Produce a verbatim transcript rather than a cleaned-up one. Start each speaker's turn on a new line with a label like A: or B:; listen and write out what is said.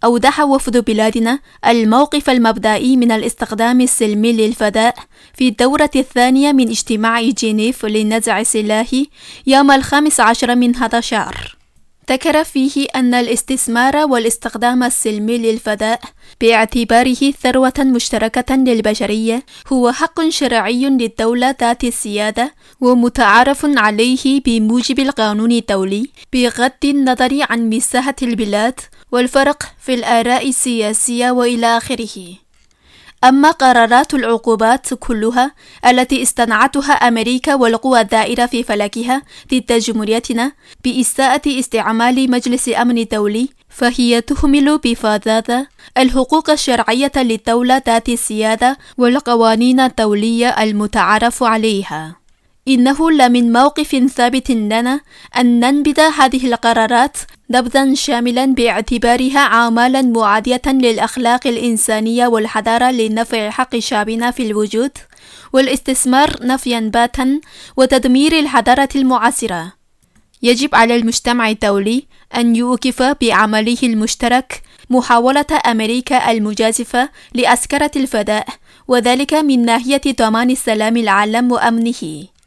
A: أوضح وفد بلادنا الموقف المبدئي من الاستخدام السلمي للفضاء في الدورة الثانية من اجتماع جنيف للنزع السلاحي يوم الخامس عشر من هذا الشهر. ذكر فيه أن الاستثمار والاستخدام السلمي للفضاء باعتباره ثروة مشتركة للبشرية هو حق شرعي للدولة ذات السيادة ومتعارف عليه بموجب القانون الدولي، بغض النظر عن مساحة البلاد والفرق في الآراء السياسية وإلى آخره. أما قرارات العقوبات كلها التي استنعتها أمريكا والقوى الدائرة في فلكها ضد جمهوريتنا بإساءة استعمال مجلس الأمن الدولي، فهي تهمل بفظاظة الحقوق الشرعية للدولة ذات السيادة والقوانين الدولية المتعارف عليها. إنه لمن موقف ثابت لنا أن ننبذ هذه القرارات نبذا شاملا باعتبارها عاملا معادية للأخلاق الإنسانية والحضارة لنفع حق شعبنا في الوجود، والاستثمار نفيا باتا وتدمير الحضارة المعاصرة. يجب على المجتمع الدولي أن يوقف بعمله المشترك محاولة أمريكا المجازفة لعسكرة الفضاء، وذلك من ناحية ضمان السلام العالم وأمنه.